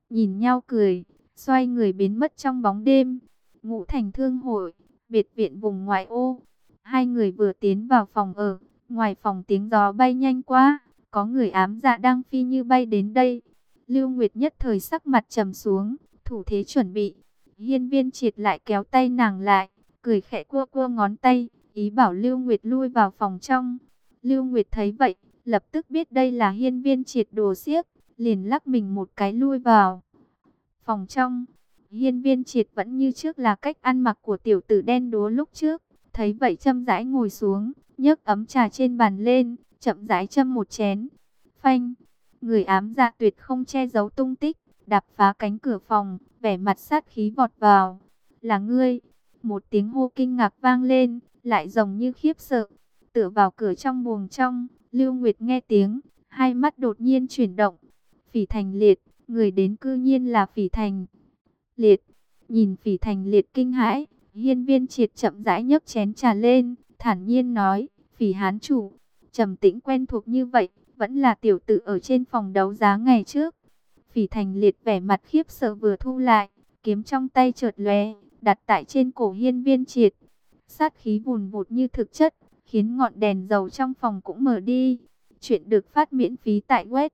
nhìn nhau cười, xoay người biến mất trong bóng đêm. Ngũ Thành Thương hội, biệt viện vùng ngoại ô. Hai người vừa tiến vào phòng ở, ngoài phòng tiếng gió bay nhanh quá, có người ám dạ đang phi như bay đến đây. Lưu Nguyệt nhất thời sắc mặt trầm xuống, thủ thế chuẩn bị. Hiên Viên Triệt lại kéo tay nàng lại, cười khẽ cua cua ngón tay, ý bảo Lưu Nguyệt lui vào phòng trong. Lưu Nguyệt thấy vậy, lập tức biết đây là Hiên Viên Triệt đồ xiếc, liền lắc mình một cái lui vào phòng trong. Hiên Viên Triệt vẫn như trước là cách ăn mặc của tiểu tử đen đúa lúc trước. Thấy vậy chậm rãi ngồi xuống, nhấc ấm trà trên bàn lên, chậm rãi châm một chén. Phanh, người ám dạ tuyệt không che giấu tung tích, đạp phá cánh cửa phòng, vẻ mặt sát khí vọt vào. Là ngươi? Một tiếng hô kinh ngạc vang lên, lại giống như khiếp sợ. Tựa vào cửa trong buồng trong, Lưu Nguyệt nghe tiếng, hai mắt đột nhiên chuyển động. Phỉ Thành Liệt, người đến cư nhiên là Phỉ Thành Liệt. Nhìn Phỉ Thành Liệt kinh hãi, Hiên Viên Triệt chậm rãi nhấc chén trà lên, thản nhiên nói, Phỉ Hán chủ, trầm tĩnh quen thuộc như vậy, vẫn là tiểu tử ở trên phòng đấu giá ngày trước. Phỉ Thành Liệt vẻ mặt khiếp sợ vừa thu lại, kiếm trong tay chợt lóe, đặt tại trên cổ Hiên Viên Triệt. Sát khí vùn vụt như thực chất, khiến ngọn đèn dầu trong phòng cũng mở đi. Chuyện được phát miễn phí tại web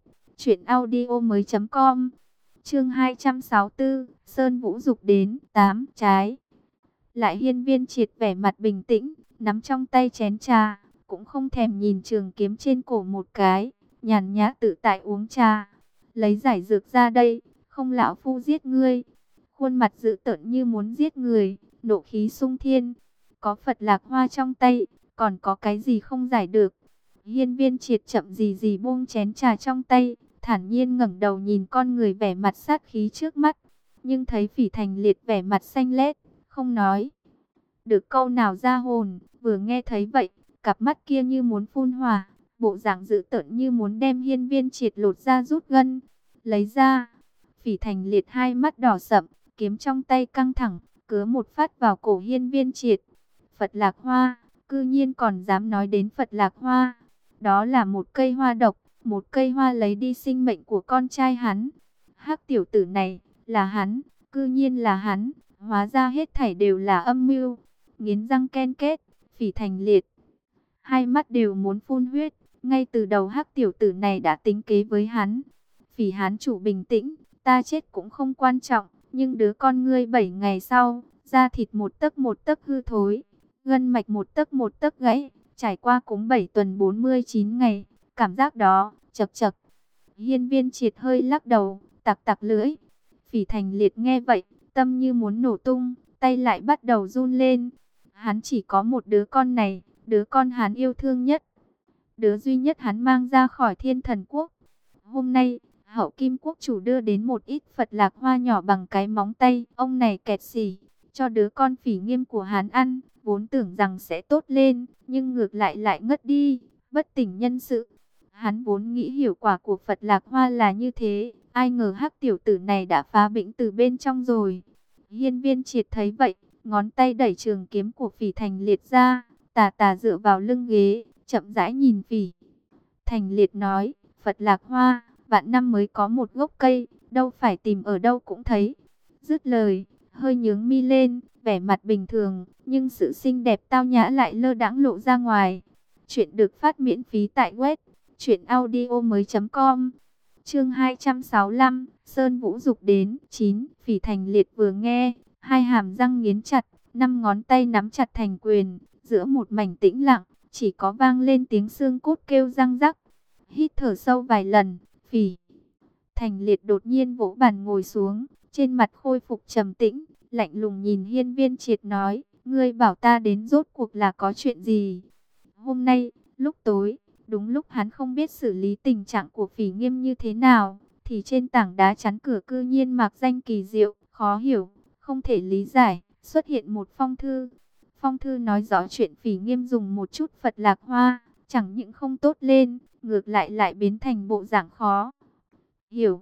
truyệnaudiomoi.com. Chương 264, Sơn Vũ Dục đến 8 trái. Lại Hiên Viên Triệt vẻ mặt bình tĩnh, nắm trong tay chén trà, cũng không thèm nhìn trường kiếm trên cổ một cái, nhàn nhã tự tại uống trà. Lấy giải dược ra đây, không lão phu giết ngươi. Khuôn mặt dữ tợn như muốn giết người, nộ khí sung thiên. Có Phật Lạc Hoa trong tay, còn có cái gì không giải được. Hiên Viên Triệt chậm gì gì buông chén trà trong tay, thản nhiên ngẩng đầu nhìn con người vẻ mặt sát khí trước mắt. Nhưng thấy Phỉ Thành Liệt vẻ mặt xanh lét, không nói được câu nào ra hồn. Vừa nghe thấy vậy, cặp mắt kia như muốn phun hỏa, bộ dạng dữ tợn như muốn đem Hiên Viên Triệt lột ra rút gân. Lấy ra, Phỉ Thành Liệt hai mắt đỏ sậm, kiếm trong tay căng thẳng, cứa một phát vào cổ Hiên Viên Triệt. Phật Lạc Hoa, cư nhiên còn dám nói đến Phật Lạc Hoa. Đó là một cây hoa độc, một cây hoa lấy đi sinh mệnh của con trai hắn. Hắc tiểu tử này, là hắn, cư nhiên là hắn, hóa ra hết thảy đều là âm mưu. Nghiến răng ken kết, Phỉ Thành Liệt hai mắt đều muốn phun huyết, ngay từ đầu hắc tiểu tử này đã tính kế với hắn. Phỉ Hán chủ bình tĩnh, ta chết cũng không quan trọng, nhưng đứa con ngươi 7 ngày sau, da thịt một tấc hư thối, gân mạch một tấc gãy, trải qua cúng 7 tuần 49 ngày, cảm giác đó, chậc chậc. Hiên Viên Triệt hơi lắc đầu, tặc tặc lưỡi. Phỉ Thành Liệt nghe vậy, tâm như muốn nổ tung, tay lại bắt đầu run lên. Hắn chỉ có một đứa con này, đứa con hắn yêu thương nhất, đứa duy nhất hắn mang ra khỏi Thiên Thần Quốc. Hôm nay, Hậu Kim Quốc chủ đưa đến một ít Phật Lạc Hoa nhỏ bằng cái móng tay, ông này kẹt xỉ, cho đứa con Phỉ Nghiêm của hắn ăn, vốn tưởng rằng sẽ tốt lên, nhưng ngược lại lại ngất đi, bất tỉnh nhân sự. Hắn vốn nghĩ hiệu quả của Phật Lạc Hoa là như thế, ai ngờ hắc tiểu tử này đã phá bĩnh từ bên trong rồi. Hiên Viên Triệt thấy vậy, ngón tay đẩy trường kiếm của Phỉ Thành Liệt ra, tà tà dựa vào lưng ghế, chậm rãi nhìn Phỉ Thành Liệt nói, Phật Lạc Hoa, vạn năm mới có một gốc cây, đâu phải tìm ở đâu cũng thấy. Dứt lời, hơi nhướng mi lên, vẻ mặt bình thường, nhưng sự xinh đẹp tao nhã lại lơ đãng lộ ra ngoài. Chuyện được phát miễn phí tại web truyệnaudiomoi.com. Chương 265, Sơn Vũ Dục đến 9. Phỉ Thành Liệt vừa nghe, hai hàm răng nghiến chặt, năm ngón tay nắm chặt thành quyền, giữa một mảnh tĩnh lặng, chỉ có vang lên tiếng xương cốt kêu răng rắc. Hít thở sâu vài lần, Phỉ Thành Liệt đột nhiên vỗ bàn ngồi xuống, trên mặt khôi phục trầm tĩnh, lạnh lùng nhìn Hiên Viên Triệt nói, ngươi bảo ta đến rốt cuộc là có chuyện gì? Hôm nay, lúc tối, đúng lúc hắn không biết xử lý tình trạng của Phỉ Nghiêm như thế nào, thì trên tảng đá chắn cửa cư nhiên mạc danh kỳ diệu, khó hiểu, không thể lý giải, xuất hiện một phong thư. Phong thư nói rõ chuyện Phỉ Nghiêm dùng một chút Phật Lạc Hoa, chẳng những không tốt lên, ngược lại lại biến thành bộ dạng khó hiểu.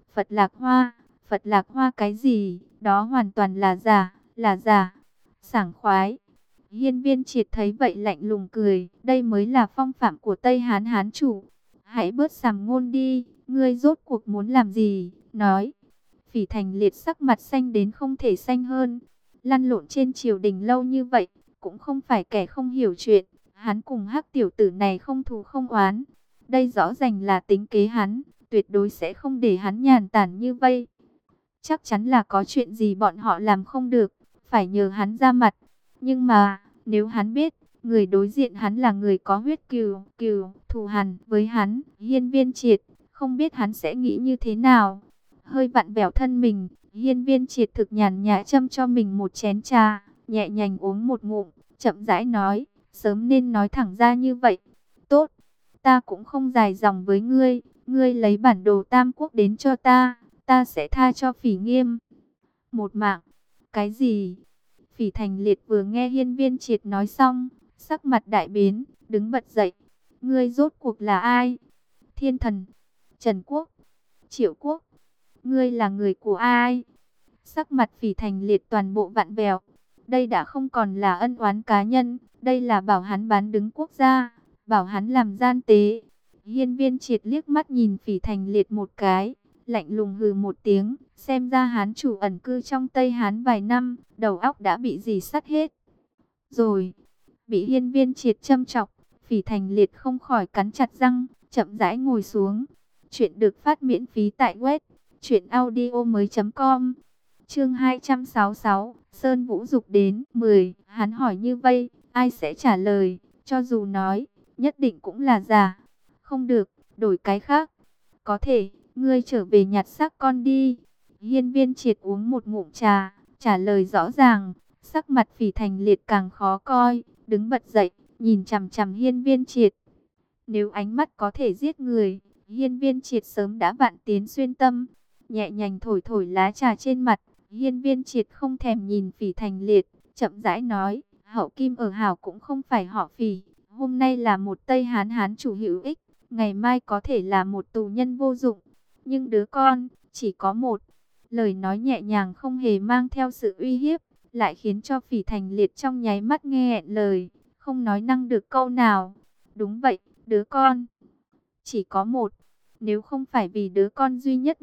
Phật Lạc Hoa cái gì? Đó hoàn toàn là giả, là giả. Sảng khoái. Hiên Viên Triệt thấy vậy lạnh lùng cười, đây mới là phong phạm của Tây Hán Hán chủ. Hãy bớt sàm ngôn đi, ngươi rốt cuộc muốn làm gì? Nói. Phỉ Thành Liệt sắc mặt xanh đến không thể xanh hơn. Lăn lộn trên triều đình lâu như vậy, cũng không phải kẻ không hiểu chuyện. Hắn cùng Hắc tiểu tử này không thù không oán. Đây rõ ràng là tính kế hắn, tuyệt đối sẽ không để hắn nhàn tản như vây. Chắc chắn là có chuyện gì bọn họ làm không được, phải nhờ hắn ra mặt. Nhưng mà, nếu hắn biết, người đối diện hắn là người có huyết cừu, thù hằn với hắn, Hiên Viên Triệt, không biết hắn sẽ nghĩ như thế nào. Hơi vặn vẹo thân mình, Hiên Viên Triệt thực nhàn nhã châm cho mình một chén trà, nhẹ nhàng uống một ngụm, chậm rãi nói, sớm nên nói thẳng ra như vậy. Tốt, ta cũng không dài dòng với ngươi, ngươi lấy bản đồ Tam Quốc đến cho ta sẽ tha cho Phỉ Nghiêm một mạng. Cái gì? Phỉ Thành Liệt vừa nghe Hiên Viên Triệt nói xong, sắc mặt đại biến, đứng bật dậy. Ngươi rốt cuộc là ai? Thiên Thần, Trần Quốc, Triệu Quốc, ngươi là người của ai? Sắc mặt Phỉ Thành Liệt toàn bộ vặn vẹo. Đây đã không còn là ân oán cá nhân, đây là bảo hắn bán đứng quốc gia, bảo hắn làm gian tế. Hiên Viên Triệt liếc mắt nhìn Phỉ Thành Liệt một cái, lạnh lùng hừ một tiếng, xem ra Hán chủ ẩn cư trong Tây Hán vài năm, đầu óc đã bị dì sắt hết. Rồi, bị Hiên Viên Triệt châm chọc, Phỉ Thành Liệt không khỏi cắn chặt răng, chậm rãi ngồi xuống. Chuyện được phát miễn phí tại web truyệnaudiomoi.com. Chương 266, Sơn Vũ dục đến 10, hắn hỏi như vây, ai sẽ trả lời, cho dù nói, nhất định cũng là giả. Không được, đổi cái khác. Có thể, ngươi trở về nhặt xác con đi. Hiên Viên Triệt uống một ngụm trà, trả lời rõ ràng, sắc mặt Phỉ Thành Liệt càng khó coi, đứng bật dậy, nhìn chằm chằm Hiên Viên Triệt. Nếu ánh mắt có thể giết người, Hiên Viên Triệt sớm đã vạn tiến xuyên tâm. Nhẹ nhàng thổi thổi lá trà trên mặt, Hiên Viên Triệt không thèm nhìn Phỉ Thành Liệt, chậm rãi nói, Hậu Kim ở Hảo cũng không phải họ Phỉ, hôm nay là một Tây Hán Hán chủ hữu ích, ngày mai có thể là một tù nhân vô dụng, nhưng đứa con chỉ có một. Lời nói nhẹ nhàng không hề mang theo sự uy hiếp, lại khiến cho Phỉ Thành Liệt trong nháy mắt nghe nghẹn lời, không nói năng được câu nào. Đúng vậy, đứa con chỉ có một. Nếu không phải vì đứa con duy nhất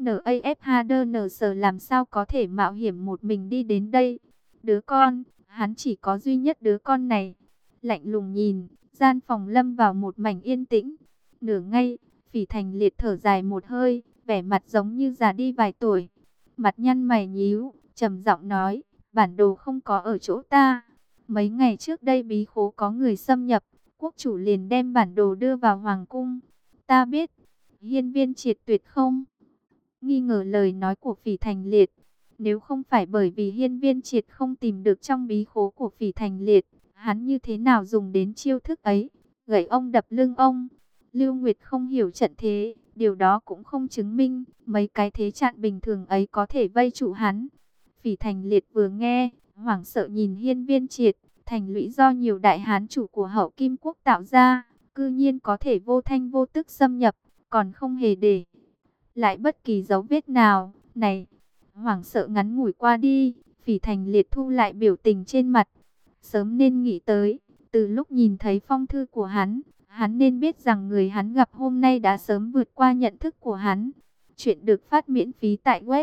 NAFHDNS làm sao có thể mạo hiểm một mình đi đến đây. Đứa con, hắn chỉ có duy nhất đứa con này. Lạnh lùng nhìn, gian phòng lâm vào một mảnh yên tĩnh. Nửa ngay, Phỉ Thành Liệt thở dài một hơi, vẻ mặt giống như già đi vài tuổi. Mặt nhăn mày nhíu, trầm giọng nói, bản đồ không có ở chỗ ta. Mấy ngày trước đây bí khố có người xâm nhập, quốc chủ liền đem bản đồ đưa vào hoàng cung. Ta biết. Hiên Viên Triệt tuyệt không nghi ngờ lời nói của Phỉ Thành Liệt. Nếu không phải bởi vì Hiên Viên Triệt không tìm được trong bí khố của Phỉ Thành Liệt, hắn như thế nào dùng đến chiêu thức ấy, gậy ông đập lưng ông. Lưu Nguyệt không hiểu trận thế, điều đó cũng không chứng minh mấy cái thế trận bình thường ấy có thể vây trụ hắn. Phỉ Thành Liệt vừa nghe, hoảng sợ nhìn Hiên Viên Triệt, thành lũy do nhiều đại hán chủ của Hậu Kim quốc tạo ra, cư nhiên có thể vô thanh vô tức xâm nhập, còn không hề để lại bất kỳ dấu vết nào. Này, hoảng sợ ngắn ngủi qua đi, Phỉ Thành Liệt thu lại biểu tình trên mặt. Sớm nên nghĩ tới, từ lúc nhìn thấy phong thư của hắn nên biết rằng người hắn gặp hôm nay đã sớm vượt qua nhận thức của hắn. Chuyện được phát miễn phí tại web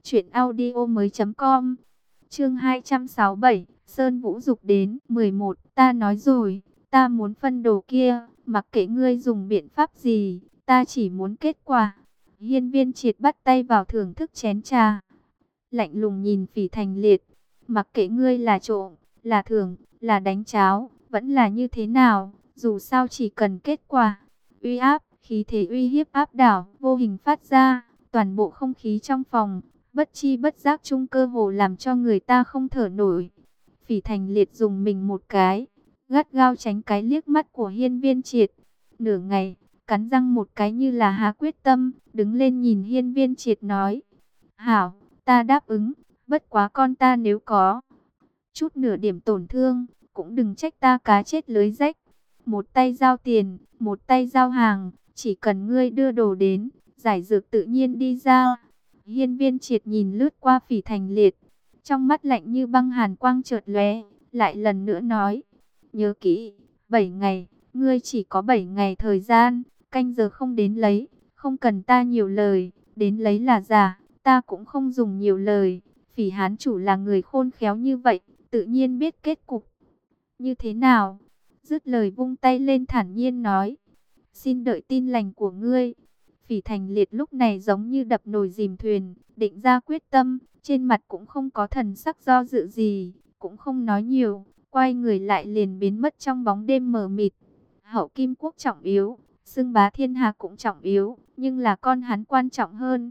truyệnaudiomoi.com. Chương 267, Sơn Vũ dục đến 11, ta nói rồi, ta muốn phân đồ kia, mặc kệ ngươi dùng biện pháp gì, ta chỉ muốn kết quả. Hiên Viên Triệt bắt tay vào thưởng thức chén trà, lạnh lùng nhìn Phỉ Thành Liệt, mặc kệ ngươi là trộm, là thưởng, là đánh cháo, vẫn là như thế nào, dù sao chỉ cần kết quả. Uy áp, khí thế uy hiếp áp đảo, vô hình phát ra, toàn bộ không khí trong phòng, bất chi bất giác chung cơ hồ làm cho người ta không thở nổi. Phỉ Thành Liệt dùng mình một cái, gắt gao tránh cái liếc mắt của Hiên Viên Triệt. Nửa ngày, cắn răng một cái như là hạ quyết tâm, đứng lên nhìn Hiên Viên Triệt nói, hảo, ta đáp ứng, bất quá con ta nếu có chút nửa điểm tổn thương, cũng đừng trách ta cá chết lưới rách. Một tay giao tiền, một tay giao hàng, chỉ cần ngươi đưa đồ đến, giải dược tự nhiên đi ra. Hiên Viên Triệt nhìn lướt qua Phỉ Thành Liệt, trong mắt lạnh như băng hàn quang chợt lóe, lại lần nữa nói, nhớ kỹ, 7 ngày, ngươi chỉ có 7 ngày thời gian, canh giờ không đến lấy, không cần ta nhiều lời, đến lấy là giả, ta cũng không dùng nhiều lời. Phỉ Hán chủ là người khôn khéo như vậy, tự nhiên biết kết cục như thế nào. Dứt lời vung tay lên thản nhiên nói, xin đợi tin lành của ngươi. Phỉ Thành Liệt lúc này giống như đập nồi dìm thuyền, định ra quyết tâm, trên mặt cũng không có thần sắc do dự gì, cũng không nói nhiều, quay người lại liền biến mất trong bóng đêm mờ mịt. Hậu Kim Quốc trọng yếu, xưng bá thiên hạ cũng trọng yếu, nhưng là con hắn quan trọng hơn.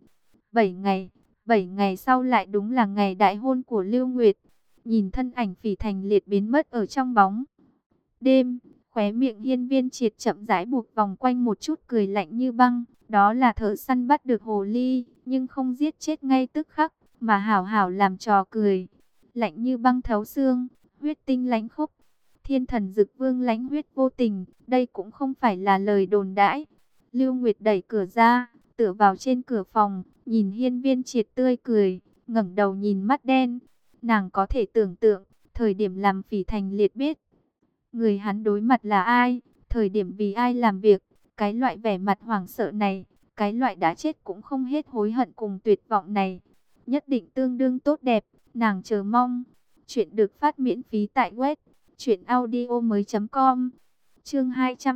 7 ngày sau lại đúng là ngày đại hôn của Lưu Nguyệt. Nhìn thân ảnh Phỉ Thành Liệt biến mất ở trong bóng đêm, khóe miệng Hiên Viên Triệt chậm rãi buộc vòng quanh một chút cười lạnh như băng. Đó là thợ săn bắt được hồ ly, nhưng không giết chết ngay tức khắc, mà hảo hảo làm trò cười. Lạnh như băng thấu xương, huyết tinh lãnh khốc. Thiên thần Dực Vương lãnh huyết vô tình, đây cũng không phải là lời đồn đãi. Lưu Nguyệt đẩy cửa ra, tựa vào trên cửa phòng, nhìn Hiên Viên Triệt tươi cười, ngẩng đầu nhìn mắt đen. Nàng có thể tưởng tượng, thời điểm làm Phỉ Thành Liệt biết người hắn đối mặt là ai, thời điểm vì ai làm việc, cái loại vẻ mặt hoảng sợ này, cái loại đã chết cũng không hết hối hận cùng tuyệt vọng này, nhất định tương đương tốt đẹp, nàng chờ mong. Chuyện được phát miễn phí tại web truyệnaudiomoi.com. Chương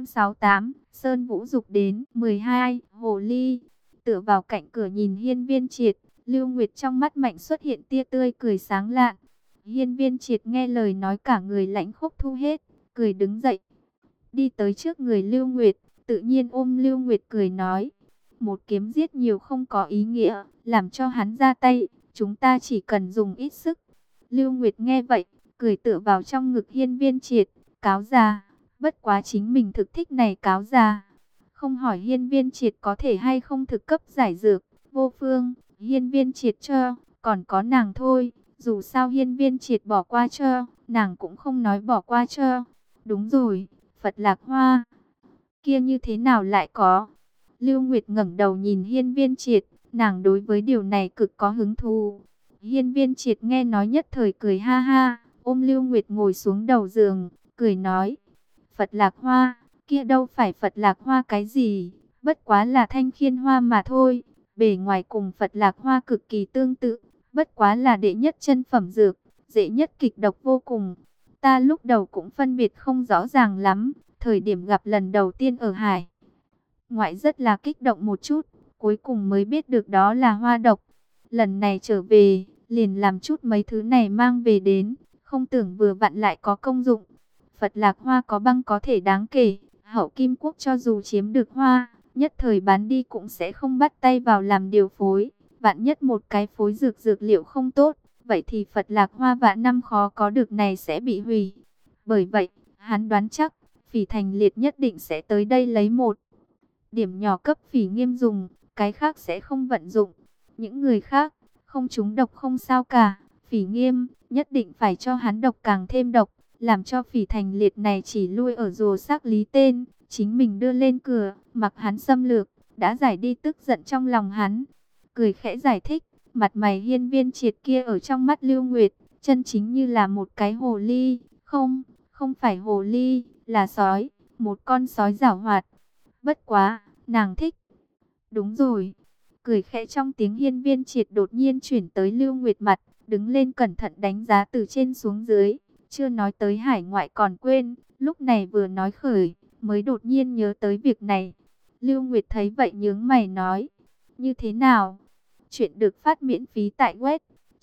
268, Sơn Vũ dục đến. 12. Hồ ly. Tựa vào cạnh cửa nhìn Hiên Viên Triệt, Lưu Nguyệt trong mắt mạnh xuất hiện tia tươi cười sáng lạn. Hiên Viên Triệt nghe lời nói cả người lãnh khốc thu hết, cười đứng dậy, đi tới trước người Lưu Nguyệt, tự nhiên ôm Lưu Nguyệt cười nói, một kiếm giết nhiều không có ý nghĩa, làm cho hắn ra tay, chúng ta chỉ cần dùng ít sức. Lưu Nguyệt nghe vậy, cười tựa vào trong ngực Hiên Viên Triệt, cáo già, bất quá chính mình thực thích này cáo già. Không hỏi Hiên Viên Triệt có thể hay không thực cấp giải dược, vô phương, Hiên Viên Triệt cho, còn có nàng thôi, dù sao Hiên Viên Triệt bỏ qua cho, nàng cũng không nói bỏ qua cho. Đúng rồi, Phật Lạc Hoa kia như thế nào lại có? Lưu Nguyệt ngẩng đầu nhìn Hiên Viên Triệt, nàng đối với điều này cực có hứng thú. Hiên Viên Triệt nghe nói nhất thời cười ha ha, ôm Lưu Nguyệt ngồi xuống đầu giường, cười nói, Phật Lạc Hoa, kia đâu phải Phật Lạc Hoa cái gì, bất quá là thanh khiên hoa mà thôi, bề ngoài cùng Phật Lạc Hoa cực kỳ tương tự, bất quá là đệ nhất chân phẩm dược, dễ nhất kịch độc vô cùng. Ta lúc đầu cũng phân biệt không rõ ràng lắm, thời điểm gặp lần đầu tiên ở hải ngoại rất là kích động một chút, cuối cùng mới biết được đó là hoa độc. Lần này trở về, liền làm chút mấy thứ này mang về đến, không tưởng vừa vặn lại có công dụng. Phật Lạc Hoa có băng có thể đáng kể, Hậu Kim Quốc cho dù chiếm được hoa, nhất thời bán đi cũng sẽ không bắt tay vào làm điều phối. Vạn nhất một cái phối dược liệu không tốt, vậy thì Phật Lạc Hoa vạn năm khó có được này sẽ bị hủy. Bởi vậy, hắn đoán chắc, Phỉ Thành Liệt nhất định sẽ tới đây lấy một điểm nhỏ cấp Phỉ Nghiêm dùng, cái khác sẽ không vận dụng. Những người khác, không trúng độc không sao cả, Phỉ Nghiêm nhất định phải cho hắn độc càng thêm độc, làm cho Phỉ Thành Liệt này chỉ lui ở rùa xác lý tên, chính mình đưa lên cửa, mặc hắn xâm lược, đã giải đi tức giận trong lòng hắn. Cười khẽ giải thích, mặt mày Hiên Viên Triệt kia ở trong mắt Lưu Nguyệt, chân chính như là một cái hồ ly, không phải hồ ly, là sói, một con sói giảo hoạt. Bất quá, nàng thích. Đúng rồi. Cười khẽ trong tiếng Hiên Viên Triệt đột nhiên chuyển tới Lưu Nguyệt mặt, đứng lên cẩn thận đánh giá từ trên xuống dưới, chưa nói tới hải ngoại còn quên, lúc này vừa nói khởi, mới đột nhiên nhớ tới việc này. Lưu Nguyệt thấy vậy nhướng mày nói, như thế nào? Chuyện được phát miễn phí tại web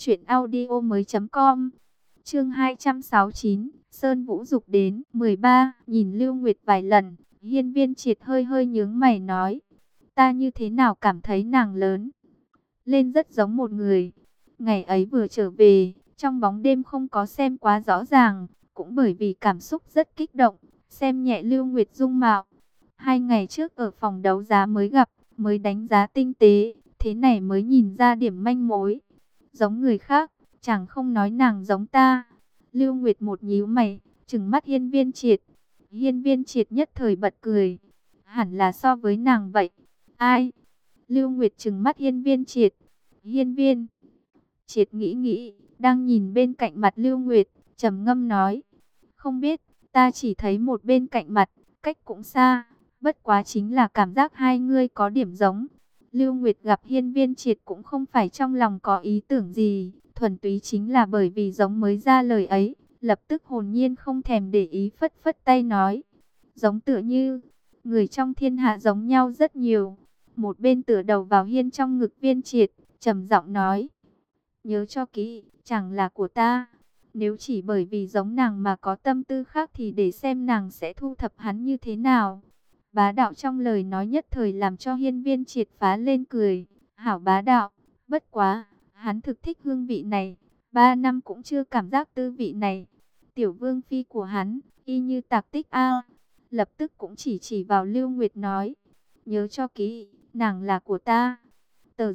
truyệnaudiomoi.com. Chương 269, Sơn Vũ dục đến. 13. Nhìn Lưu Nguyệt vài lần, Hiên Viên Triệt hơi hơi nhướng mày nói, ta như thế nào cảm thấy nàng lớn lên rất giống một người. Ngày ấy vừa trở về, trong bóng đêm không có xem quá rõ ràng, cũng bởi vì cảm xúc rất kích động, xem nhẹ Lưu Nguyệt dung mạo. 2 ngày trước ở phòng đấu giá mới gặp, mới đánh giá tinh tế, thế này mới nhìn ra điểm manh mối. Giống người khác, chẳng không nói nàng giống ta. Lưu Nguyệt một nhíu mày, trừng mắt Hiên Viên Triệt. Hiên Viên Triệt nhất thời bật cười. Hẳn là so với nàng vậy. Ai? Lưu Nguyệt trừng mắt Hiên Viên Triệt. Hiên Viên Triệt nghĩ, đang nhìn bên cạnh mặt Lưu Nguyệt, trầm ngâm nói, không biết, ta chỉ thấy một bên cạnh mặt, cách cũng xa, bất quá chính là cảm giác hai ngươi có điểm giống. Lưu Nguyệt gặp Hiên Viên Triệt cũng không phải trong lòng có ý tưởng gì, thuần túy chính là bởi vì giống mới ra lời ấy, lập tức hồn nhiên không thèm để ý, phất phất tay nói. Giống tựa như, người trong thiên hạ giống nhau rất nhiều. Một bên tựa đầu vào Hiên trong ngực Viên Triệt, trầm giọng nói. Nhớ cho kỹ, chẳng là của ta. Nếu chỉ bởi vì giống nàng mà có tâm tư khác thì để xem nàng sẽ thu thập hắn như thế nào. Bá đạo trong lời nói nhất thời làm cho Hiên Viên Triệt phá lên cười. Hảo bá đạo, bất quá, hắn thực thích hương vị này. 3 năm cũng chưa cảm giác tư vị này. Tiểu vương phi của hắn, y như tạc tích a. Lập tức cũng chỉ vào Lưu Nguyệt nói. Nhớ cho kỹ, nàng là của ta. Tờ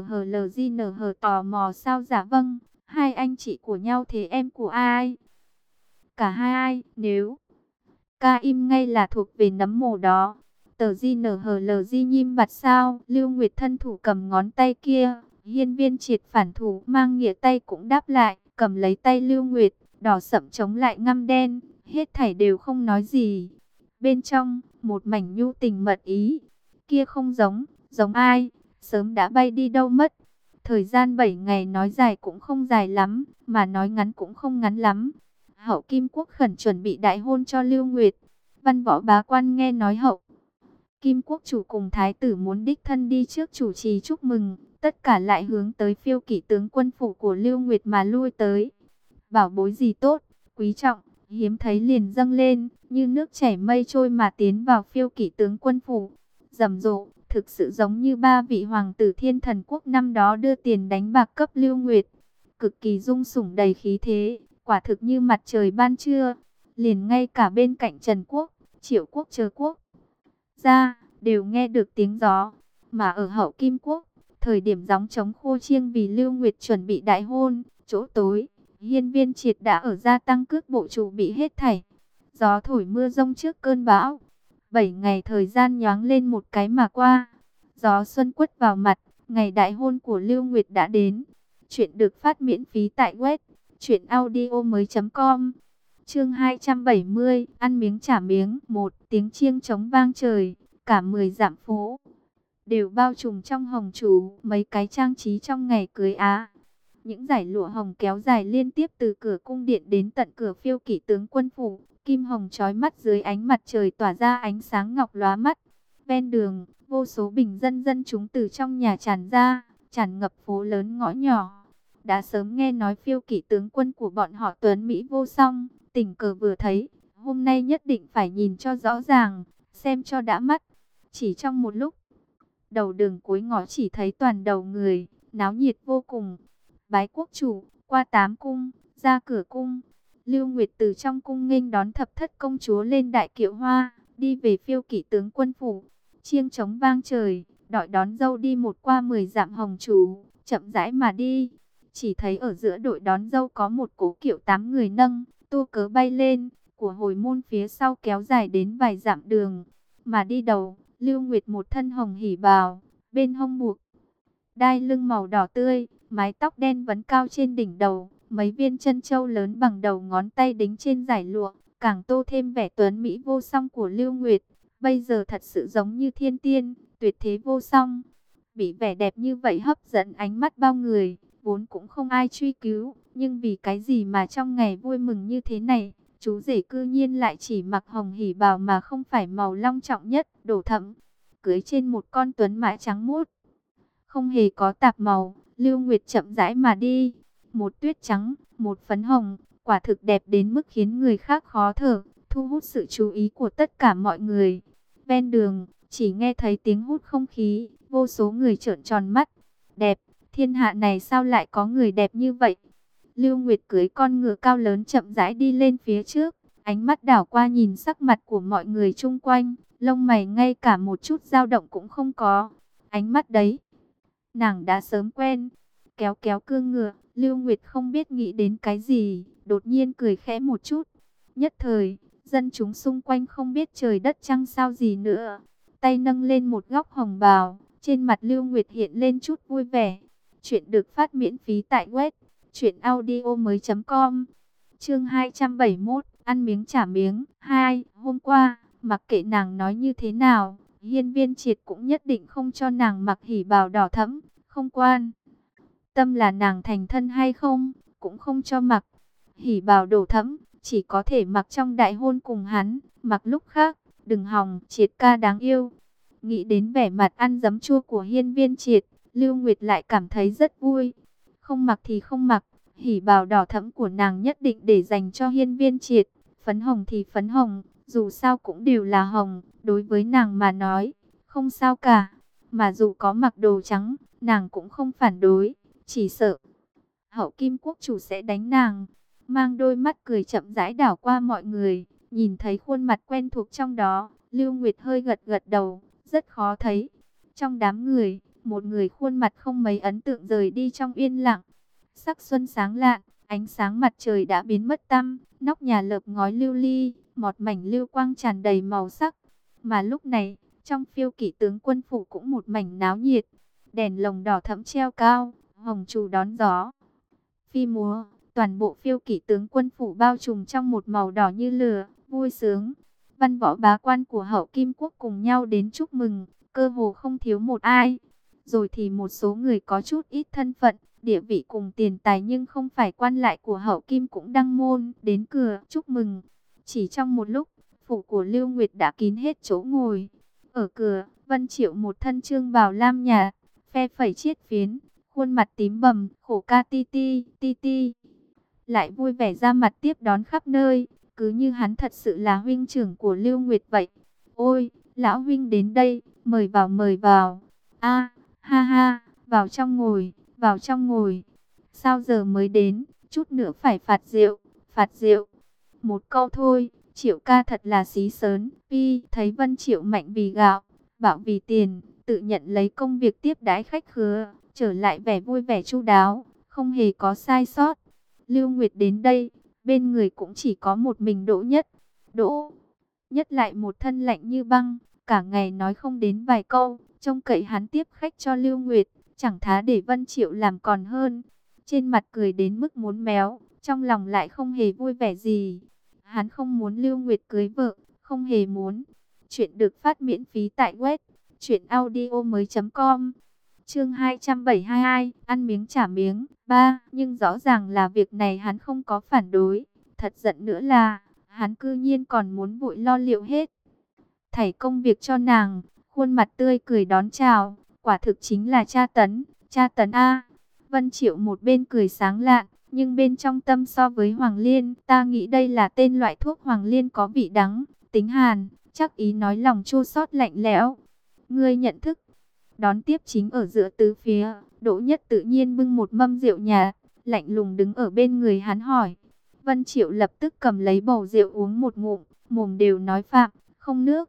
GNHLGNH tò mò sao dạ vâng. Hai anh chị của nhau thế em của ai? Cả hai, nếu ca im ngay là thuộc về nấm mồ đó. Tờ GNHLG nhim bặt sao? Lưu Nguyệt thân thủ cầm ngón tay kia. Hiên Viên Triệt phản thủ mang nghĩa tay cũng đáp lại, cầm lấy tay Lưu Nguyệt, đỏ sậm chống lại ngăm đen, hết thảy đều không nói gì. Bên trong, một mảnh nhu tình mật ý. Kia không giống ai, sớm đã bay đi đâu mất. Thời gian 7 ngày nói dài cũng không dài lắm, mà nói ngắn cũng không ngắn lắm. Hậu Kim Quốc khẩn chuẩn bị đại hôn cho Lưu Nguyệt. Văn võ bá quan nghe nói Hậu Kim Quốc chủ cùng thái tử muốn đích thân đi trước chủ trì chúc mừng, tất cả lại hướng tới Phiêu Kỵ tướng quân phủ của Lưu Nguyệt mà lui tới. Bảo bối gì tốt, quý trọng, hiếm thấy liền dâng lên, như nước chảy mây trôi mà tiến vào Phiêu Kỵ tướng quân phủ. Rầm rộ, thực sự giống như 3 vị hoàng tử Thiên Thần Quốc năm đó đưa tiền đánh bạc cấp Lưu Nguyệt. Cực kỳ dung sủng đầy khí thế, quả thực như mặt trời ban trưa. Liền ngay cả bên cạnh Trần Quốc, Triệu Quốc chờ quốc ra, đều nghe được tiếng gió. Mà ở Hậu Kim Quốc, thời điểm gióng trống khô chiêng vì Lưu Nguyệt chuẩn bị đại hôn, chỗ tối, Hiên Viên Triệt đã ở gia tăng cước bộ chủ bị hết thảy. Gió thổi mưa rông trước cơn bão. 7 ngày thời gian nhoáng lên một cái mà qua. Gió xuân quất vào mặt, ngày đại hôn của Lưu Nguyệt đã đến. Chuyện được phát miễn phí tại web truyệnaudiomoi.com. Chương 270, ăn miếng trả miếng. Một tiếng chiêng trống vang trời, cả 10 dặm phố đều bao trùm trong hồng chú, mấy cái trang trí trong ngày cưới á. Những dải lụa hồng kéo dài liên tiếp từ cửa cung điện đến tận cửa Phiêu Kỵ tướng quân phủ, kim hồng chói mắt dưới ánh mặt trời tỏa ra ánh sáng ngọc lóa mắt. Ven đường, vô số bình dân dân chúng từ trong nhà tràn ra, tràn ngập phố lớn ngõ nhỏ. Đã sớm nghe nói Phiêu Kỵ tướng quân của bọn họ tuấn mỹ vô song, tình cờ vừa thấy, hôm nay nhất định phải nhìn cho rõ ràng, xem cho đã mắt. Chỉ trong một lúc, đầu đường cuối ngõ chỉ thấy toàn đầu người, náo nhiệt vô cùng. Bái quốc chủ, qua 8 cung, ra cửa cung. Lưu Nguyệt từ trong cung nghênh đón thập thất công chúa lên đại kiệu hoa, đi về Phiêu Kỵ tướng quân phủ. Chiêng trống vang trời, đội đón dâu đi một qua 10 dặm hồng chú, chậm rãi mà đi. Chỉ thấy ở giữa đội đón dâu có một cố kiệu 8 người nâng, tua cớ bay lên, của hồi môn phía sau kéo dài đến vài dặm đường. Mà đi đầu, Lưu Nguyệt một thân hồng hỉ bào, bên hông buộc đai lưng màu đỏ tươi, mái tóc đen vấn cao trên đỉnh đầu, mấy viên chân châu lớn bằng đầu ngón tay đính trên dải lụa, càng tô thêm vẻ tuấn mỹ vô song của Lưu Nguyệt. Bây giờ thật sự giống như thiên tiên, tuyệt thế vô song. Bị vẻ đẹp như vậy hấp dẫn ánh mắt bao người, vốn cũng không ai truy cứu, nhưng vì cái gì mà trong ngày vui mừng như thế này, chú rể cư nhiên lại chỉ mặc hồng hỉ bào mà không phải màu long trọng nhất, đổ thẫm, cưới trên một con tuấn mã trắng muốt, không hề có tạp màu. Lưu Nguyệt chậm rãi mà đi, một tuyết trắng, một phấn hồng, quả thực đẹp đến mức khiến người khác khó thở, thu hút sự chú ý của tất cả mọi người. Ven đường, chỉ nghe thấy tiếng hút không khí, vô số người trợn tròn mắt. Đẹp, thiên hạ này sao lại có người đẹp như vậy? Lưu Nguyệt cưỡi con ngựa cao lớn chậm rãi đi lên phía trước, ánh mắt đảo qua nhìn sắc mặt của mọi người chung quanh, lông mày ngay cả một chút dao động cũng không có. Ánh mắt đấy, nàng đã sớm quen. Kéo kéo cương ngựa, Lưu Nguyệt không biết nghĩ đến cái gì, đột nhiên cười khẽ một chút. Nhất thời, dân chúng xung quanh không biết trời đất trăng sao gì nữa. Tay nâng lên một góc hồng bào, trên mặt Lưu Nguyệt hiện lên chút vui vẻ. Chuyện được phát miễn phí tại web truyệnaudiomoi.com. Chương 271, ăn miếng trả miếng. 2. Hôm qua, mặc kệ nàng nói như thế nào, Hiên Viên Triệt cũng nhất định không cho nàng mặc hỉ bào đỏ thẫm, không quan tâm là nàng thành thân hay không, cũng không cho mặc hỉ bào đỏ thẫm, chỉ có thể mặc trong đại hôn cùng hắn, mặc lúc khác, đừng hòng, Triệt ca đáng yêu. Nghĩ đến vẻ mặt ăn giấm chua của Hiên Viên Triệt, Lưu Nguyệt lại cảm thấy rất vui. Không mặc thì không mặc, hỉ bào đỏ thẫm của nàng nhất định để dành cho Hiên Viên Triệt, phấn hồng thì phấn hồng, dù sao cũng đều là hồng, đối với nàng mà nói, không sao cả. Mà dù có mặc đồ trắng, nàng cũng không phản đối, chỉ sợ Hậu Kim Quốc chủ sẽ đánh nàng. Mang đôi mắt cười chậm rãi đảo qua mọi người, nhìn thấy khuôn mặt quen thuộc trong đó, Lưu Nguyệt hơi gật gật đầu, rất khó thấy. Trong đám người, một người khuôn mặt không mấy ấn tượng rời đi trong yên lặng. Sắc xuân sáng lạn, ánh sáng mặt trời đã biến mất tăm, nóc nhà lợp ngói lưu ly, một mảnh lưu quang tràn đầy màu sắc. Mà lúc này, trong Phiêu Kỵ tướng quân phủ cũng một mảnh náo nhiệt, đèn lồng đỏ thẫm treo cao, hồng trù đón gió phi múa, toàn bộ Phiêu Kỵ tướng quân phủ bao trùm trong một màu đỏ như lửa, vui sướng. Văn võ bá quan của Hậu Kim Quốc cùng nhau đến chúc mừng, cơ hồ không thiếu một ai. Rồi thì một số người có chút ít thân phận, địa vị cùng tiền tài nhưng không phải quan lại của Hậu Kim cũng đăng môn đến cửa chúc mừng. Chỉ trong một lúc, phủ của Lưu Nguyệt đã kín hết chỗ ngồi. Ở cửa, Vân Triệu một thân trương bào lam nhạt, phe phẩy chiết phiến, khuôn mặt tím bầm, khổ ca ti ti, ti ti. Lại vui vẻ ra mặt tiếp đón khắp nơi, cứ như hắn thật sự là huynh trưởng của Lưu Nguyệt vậy. Ôi, lão huynh đến đây, mời vào mời vào. A, ha ha, vào trong ngồi, vào trong ngồi. Sao giờ mới đến, chút nữa phải phạt rượu, phạt rượu. Một câu thôi, Triệu ca thật là xí sớn. Pi thấy Vân Triệu mạnh vì gạo, bạo vì tiền, tự nhận lấy công việc tiếp đãi khách khứa, trở lại vẻ vui vẻ chu đáo, không hề có sai sót. Lưu Nguyệt đến đây, bên người cũng chỉ có một mình Đỗ Nhất. Đỗ Nhất lại một thân lạnh như băng, cả ngày nói không đến vài câu, trông cậy hắn tiếp khách cho Lưu Nguyệt, chẳng thá để Vân Triệu làm còn hơn. Trên mặt cười đến mức muốn méo, trong lòng lại không hề vui vẻ gì. Hắn không muốn Lưu Nguyệt cưới vợ, không hề muốn. Chuyện được phát miễn phí tại web truyệnaudiomoi.com. Chương 272, ăn miếng trả miếng. 3. Nhưng rõ ràng là việc này hắn không có phản đối. Thật giận nữa là, hắn cư nhiên còn muốn vội lo liệu hết thảy công việc cho nàng. Khuôn mặt tươi cười đón chào, quả thực chính là tra tấn a. Vân Triệu một bên cười sáng lạn, nhưng bên trong tâm so với Hoàng Liên, ta nghĩ đây là tên loại thuốc Hoàng Liên có vị đắng, tính hàn, chắc ý nói lòng chua xót lạnh lẽo. Ngươi nhận thức. Đón tiếp chính ở giữa tứ phía, Đỗ Nhất tự nhiên bưng một mâm rượu nhạt, lạnh lùng đứng ở bên người hắn hỏi. Vân Triệu lập tức cầm lấy bầu rượu uống một ngụm, mồm đều nói phạm, không nước.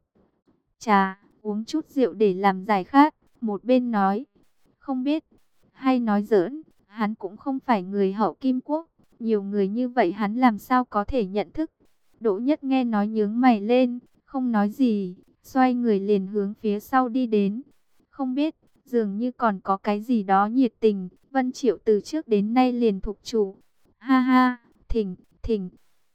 Trà, uống chút rượu để làm giải khát, một bên nói. Không biết, hay nói giỡn, hắn cũng không phải người Hậu Kim Quốc, nhiều người như vậy hắn làm sao có thể nhận thức. Đỗ Nhất nghe nói nhướng mày lên, không nói gì, xoay người liền hướng phía sau đi đến. Không biết, dường như còn có cái gì đó nhiệt tình, Vân Triệu từ trước đến nay liền thục chủ. Ha ha, thỉnh, thỉnh.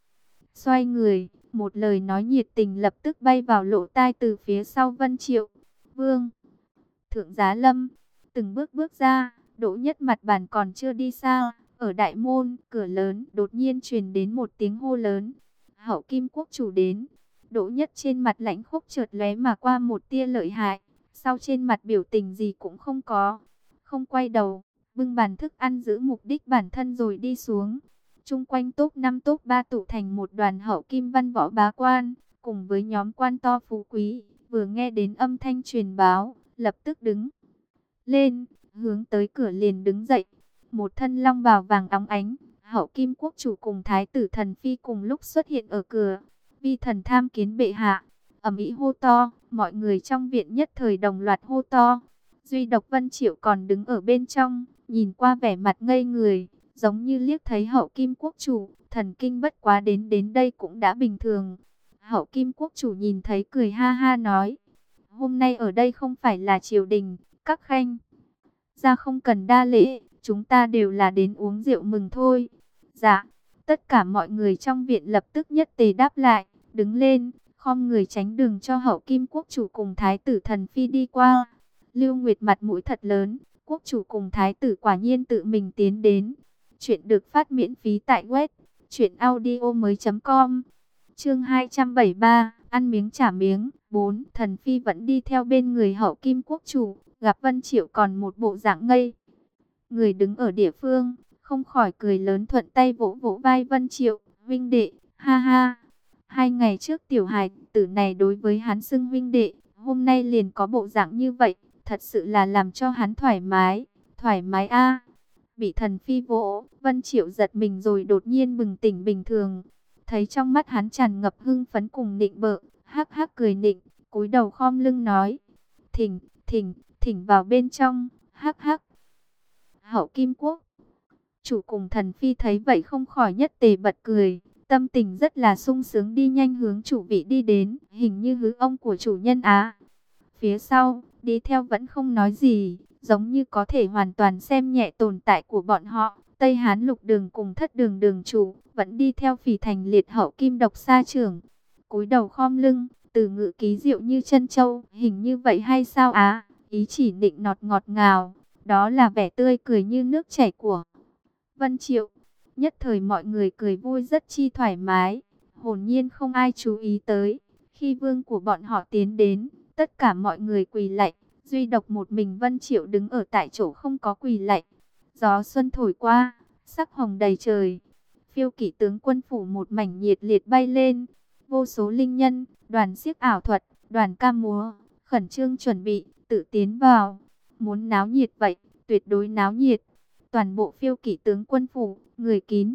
Xoay người, một lời nói nhiệt tình lập tức bay vào lỗ tai từ phía sau Vân Triệu. Vương, Thượng Giá Lâm, từng bước bước ra, Đỗ Nhất mặt bàn còn chưa đi xa. Ở đại môn, cửa lớn, đột nhiên truyền đến một tiếng hô lớn. Hậu Kim Quốc chủ đến. Đỗ Nhất trên mặt lãnh khốc chợt lóe mà qua một tia lợi hại. Sau trên mặt biểu tình gì cũng không có. Không quay đầu, bưng bàn thức ăn giữ mục đích bản thân rồi đi xuống. Chung quanh top 5 top 3 tụ thành một đoàn hậu kim văn võ bá quan, cùng với nhóm quan to phú quý, vừa nghe đến âm thanh truyền báo, lập tức đứng lên, hướng tới cửa liền đứng dậy. Một thân long bào vàng óng ánh, Hậu Kim Quốc chủ cùng thái tử Thần Phi cùng lúc xuất hiện ở cửa. Vi thần tham kiến bệ hạ. Ầm ĩ hô to, mọi người trong viện nhất thời đồng loạt hô to. Duy độc Vân Triệu còn đứng ở bên trong, nhìn qua vẻ mặt ngây người, giống như liếc thấy Hậu Kim Quốc chủ, thần kinh bất quá đến đây cũng đã bình thường. Hậu Kim Quốc chủ nhìn thấy cười ha ha nói, hôm nay ở đây không phải là triều đình, các khanh ra không cần đa lễ, chúng ta đều là đến uống rượu mừng thôi. Dạ, tất cả mọi người trong viện lập tức nhất tề đáp lại, đứng lên, khom người tránh đường cho Hậu Kim quốc chủ cùng thái tử Thần Phi đi qua. Lưu Nguyệt mặt mũi thật lớn, quốc chủ cùng thái tử quả nhiên tự mình tiến đến. Chuyện được phát miễn phí tại web truyệnaudiomoi.com. Chương 273, ăn miếng trả miếng. 4. Thần Phi vẫn đi theo bên người Hậu Kim quốc chủ, gặp Vân Triệu còn một bộ dạng ngây. Người đứng ở địa phương, không khỏi cười lớn, thuận tay vỗ vỗ vai Vân Triệu, "Huynh đệ, ha ha." 2 ngày trước tiểu hài tử này đối với hắn xưng huynh đệ, hôm nay liền có bộ dạng như vậy, thật sự là làm cho hắn thoải mái a. Bị Thần Phi vỗ, Vân Triệu giật mình rồi đột nhiên bừng tỉnh bình thường, thấy trong mắt hắn tràn ngập hưng phấn cùng nịnh bợ, hắc hắc cười nịnh, cúi đầu khom lưng nói, "Thỉnh, thỉnh, thỉnh vào bên trong." Hắc hắc. Hậu Kim quốc chủ cùng Thần Phi thấy vậy không khỏi nhất tề bật cười, tâm tình rất là sung sướng, đi nhanh hướng chủ vị đi đến, hình như hứ ông của chủ nhân á. Phía sau, đi theo vẫn không nói gì, giống như có thể hoàn toàn xem nhẹ tồn tại của bọn họ. Tây Hán Lục Đường cùng Thất Đường đường chủ, vẫn đi theo Phỉ Thành Liệt Hậu Kim độc sa trưởng. Cúi đầu khom lưng, từ ngữ ký diệu như chân châu, hình như vậy hay sao á, ý chỉ nịnh nọt ngọt ngào, đó là vẻ tươi cười như nước chảy của Vân Triệu. Nhất thời mọi người cười vui rất chi thoải mái, hồn nhiên không ai chú ý tới. Khi vương của bọn họ tiến đến, tất cả mọi người quỳ lạy, duy độc một mình Vân Triệu đứng ở tại chỗ không có quỳ lạy. Gió xuân thổi qua, sắc hồng đầy trời. Phiêu kỵ tướng quân phủ một mảnh nhiệt liệt bay lên. Vô số linh nhân, đoàn xiếc ảo thuật, đoàn ca múa, khẩn trương chuẩn bị, tự tiến vào. Muốn náo nhiệt vậy, tuyệt đối náo nhiệt. Toàn bộ phiêu kỵ tướng quân phủ, người kín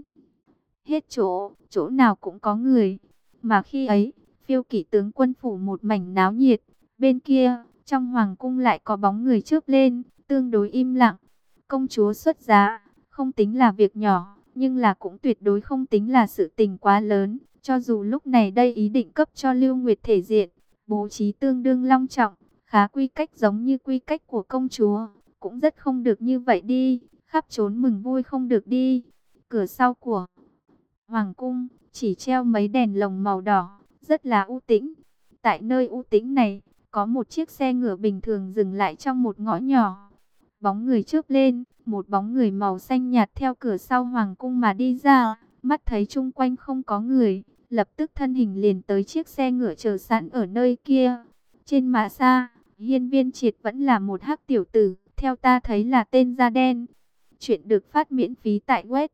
hết chỗ, chỗ nào cũng có người. Mà khi ấy, phiêu kỵ tướng quân phủ một mảnh náo nhiệt. Bên kia, trong hoàng cung lại có bóng người chớp lên, tương đối im lặng. Công chúa xuất giá, không tính là việc nhỏ, nhưng là cũng tuyệt đối không tính là sự tình quá lớn. Cho dù lúc này đây ý định cấp cho Lưu Nguyệt thể diện, bố trí tương đương long trọng, khá quy cách giống như quy cách của công chúa, cũng rất không được như vậy đi, khắp trốn mừng vui không được đi. Cửa sau của hoàng cung chỉ treo mấy đèn lồng màu đỏ, rất là u tĩnh. Tại nơi u tĩnh này, có một chiếc xe ngựa bình thường dừng lại trong một ngõ nhỏ. Bóng người chớp lên, một bóng người màu xanh nhạt theo cửa sau hoàng cung mà đi ra, mắt thấy chung quanh không có người, lập tức thân hình liền tới chiếc xe ngựa chờ sẵn ở nơi kia. Trên mã xa, Hiên Viên Triệt vẫn là một hắc tiểu tử, theo ta thấy là tên da đen. Chuyện được phát miễn phí tại web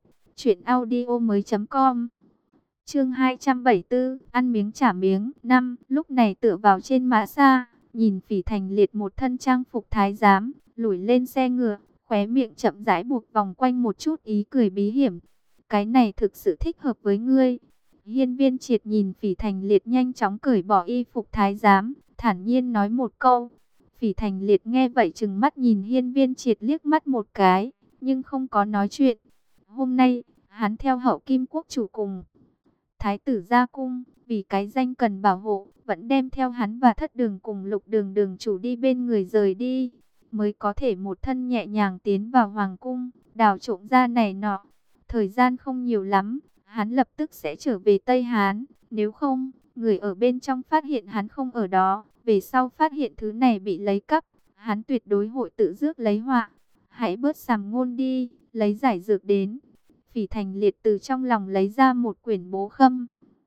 truyệnaudiomoi.com. Chương 274, ăn miếng trả miếng. 5. Lúc này tựa vào trên mã xa, nhìn Phỉ Thành Liệt một thân trang phục thái giám, lủi lên xe ngựa, khóe miệng chậm rãi buộc vòng quanh một chút ý cười bí hiểm. Cái này thực sự thích hợp với ngươi. Hiên Viên Triệt nhìn Phỉ Thành Liệt nhanh chóng cởi bỏ y phục thái giám, thản nhiên nói một câu. Phỉ Thành Liệt nghe vậy trừng mắt nhìn Hiên Viên Triệt liếc mắt một cái, nhưng không có nói chuyện. Hôm nay, hắn theo Hậu Kim quốc chủ cùng thái tử ra cung, vì cái danh cần bảo hộ, vẫn đem theo hắn và Thất Đường cùng Lục Đường đường chủ đi bên người rời đi, mới có thể một thân nhẹ nhàng tiến vào hoàng cung, đào trộm ra này nọ. Thời gian không nhiều lắm, hắn lập tức sẽ trở về Tây Hán, nếu không, người ở bên trong phát hiện hắn không ở đó, về sau phát hiện thứ này bị lấy cắp, hắn tuyệt đối hội tự rước lấy họa. Hãy bớt sàm ngôn đi, lấy giải dược đến. Phỉ Thành Liệt từ trong lòng lấy ra một quyển bố khâm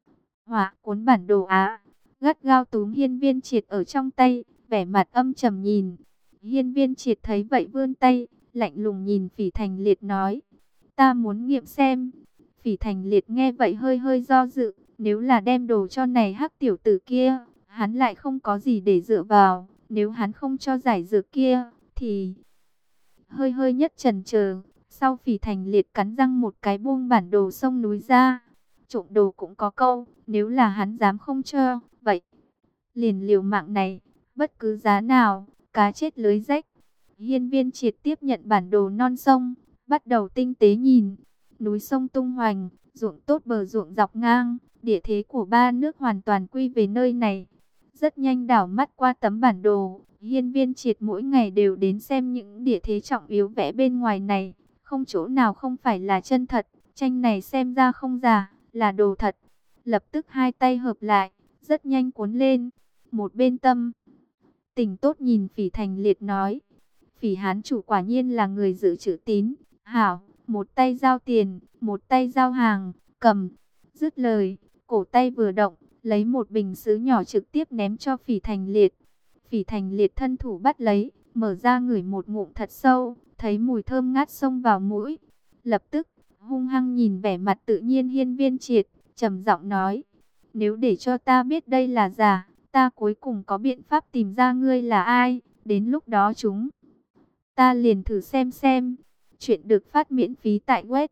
họa cuốn bản đồ Á, gắt gao túm Hiên Viên Triệt ở trong tay, vẻ mặt âm trầm nhìn. Hiên Viên Triệt thấy vậy vươn tay, lạnh lùng nhìn Phỉ Thành Liệt nói, ta muốn nghiệm xem. Phỉ Thành Liệt nghe vậy hơi hơi do dự, nếu là đem đồ cho này hắc tiểu tử kia, hắn lại không có gì để dựa vào, nếu hắn không cho giải dược kia, thì hơi hơi nhất chần chờ. Sau Phỉ Thành Liệt cắn răng một cái buông bản đồ sông núi ra. Trộm đồ cũng có câu, nếu là hắn dám không cho, vậy liền liều mạng này, bất cứ giá nào, cá chết lưới rách. Hiên Viên Triệt tiếp nhận bản đồ non sông, bắt đầu tinh tế nhìn. Núi sông tung hoành, ruộng tốt bờ ruộng dọc ngang, địa thế của ba nước hoàn toàn quy về nơi này. Rất nhanh đảo mắt qua tấm bản đồ, Hiên Viên Triệt mỗi ngày đều đến xem những địa thế trọng yếu vẽ bên ngoài này. Không chỗ nào không phải là chân thật, tranh này xem ra không giả, là đồ thật. Lập tức hai tay hợp lại, rất nhanh cuốn lên. Một bên Tâm Tình tốt nhìn Phỉ Thành Liệt nói, Phỉ Hán chủ quả nhiên là người giữ chữ tín. Hảo, một tay giao tiền, một tay giao hàng, cầm. Dứt lời, cổ tay vừa động, lấy một bình sứ nhỏ trực tiếp ném cho Phỉ Thành Liệt. Phỉ Thành Liệt thân thủ bắt lấy, mở ra ngửi một ngụm thật sâu, thấy mùi thơm ngát xông vào mũi. Lập tức, hung hăng nhìn vẻ mặt tự nhiên Hiên Viên Triệt, trầm giọng nói, nếu để cho ta biết đây là giả, ta cuối cùng có biện pháp tìm ra ngươi là ai, đến lúc đó ta liền thử xem. Chuyện được phát miễn phí tại web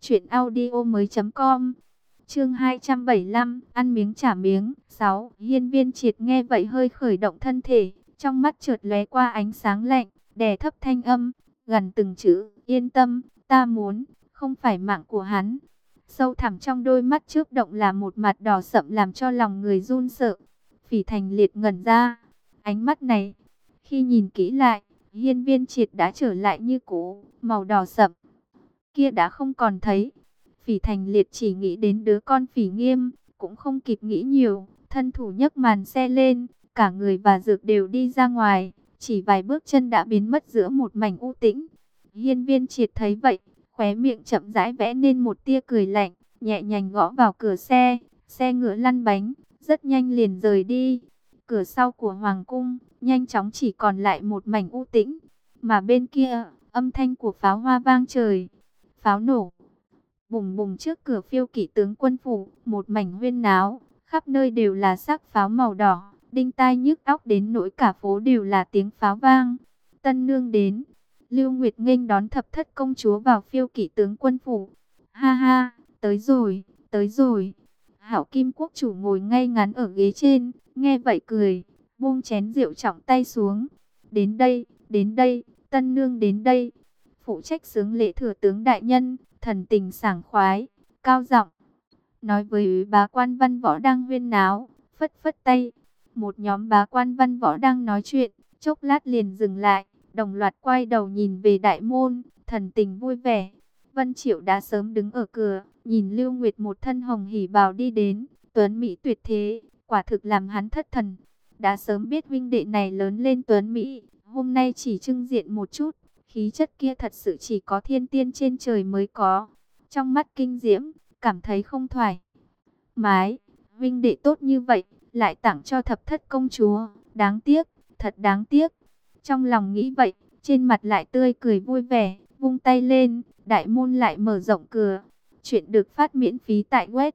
truyệnaudiomoi.com. Chương 275, ăn miếng trả miếng. 6. Hiên Viên Triệt nghe vậy hơi khởi động thân thể, trong mắt chợt lóe qua ánh sáng lạnh, đè thấp thanh âm, gần từng chữ, yên tâm, ta muốn, không phải mạng của hắn. Sâu thẳm trong đôi mắt chớp động là một mặt đỏ sậm làm cho lòng người run sợ. Phỉ Thành Liệt ngẩn ra, ánh mắt này, khi nhìn kỹ lại, Hiên Viên Triệt đã trở lại như cũ, màu đỏ sậm kia đã không còn thấy. Phỉ Thành Liệt chỉ nghĩ đến đứa con Phỉ Nghiêm, cũng không kịp nghĩ nhiều, thân thủ nhấc màn xe lên, cả người và dược đều đi ra ngoài, chỉ vài bước chân đã biến mất giữa một mảnh u tĩnh. Hiên Viên Triệt thấy vậy, khóe miệng chậm rãi vẽ nên một tia cười lạnh, nhẹ nhàng gõ vào cửa xe, xe ngựa lăn bánh, rất nhanh liền rời đi. Cửa sau của Hoàng cung, nhanh chóng chỉ còn lại một mảnh u tĩnh, mà bên kia, âm thanh của pháo hoa vang trời, pháo nổ. Bùng bùng trước cửa Phiêu Kỵ tướng quân phủ, một mảnh huyên náo, khắp nơi đều là xác pháo màu đỏ, đinh tai nhức óc đến nỗi cả phố đều là tiếng pháo vang. Tân nương đến, Lưu Nguyệt nghênh đón Thập Thất công chúa vào Phiêu Kỵ tướng quân phủ. Ha ha, tới rồi, tới rồi. Hảo Kim quốc chủ ngồi ngay ngắn ở ghế trên, nghe vậy cười, buông chén rượu trọng tay xuống. Đến đây, tân nương đến đây. Phụ trách xướng lễ thừa tướng đại nhân, thần tình sảng khoái, cao giọng nói với bá quan văn võ đang huyên náo, phất phất tay. Một nhóm bá quan văn võ đang nói chuyện, chốc lát liền dừng lại, đồng loạt quay đầu nhìn về đại môn, thần tình vui vẻ. Vân Triệu đã sớm đứng ở cửa, nhìn Lưu Nguyệt một thân hồng hỉ bào đi đến, tuấn mỹ tuyệt thế, quả thực làm hắn thất thần. Đã sớm biết huynh đệ này lớn lên tuấn mỹ, hôm nay chỉ trưng diện một chút, khí chất kia thật sự chỉ có thiên tiên trên trời mới có. Trong mắt kinh diễm, cảm thấy không thoải mái, huynh đệ tốt như vậy, lại tặng cho Thập Thất công chúa, đáng tiếc, thật đáng tiếc. Trong lòng nghĩ vậy, trên mặt lại tươi cười vui vẻ, vung tay lên, đại môn lại mở rộng cửa. Chuyện được phát miễn phí tại web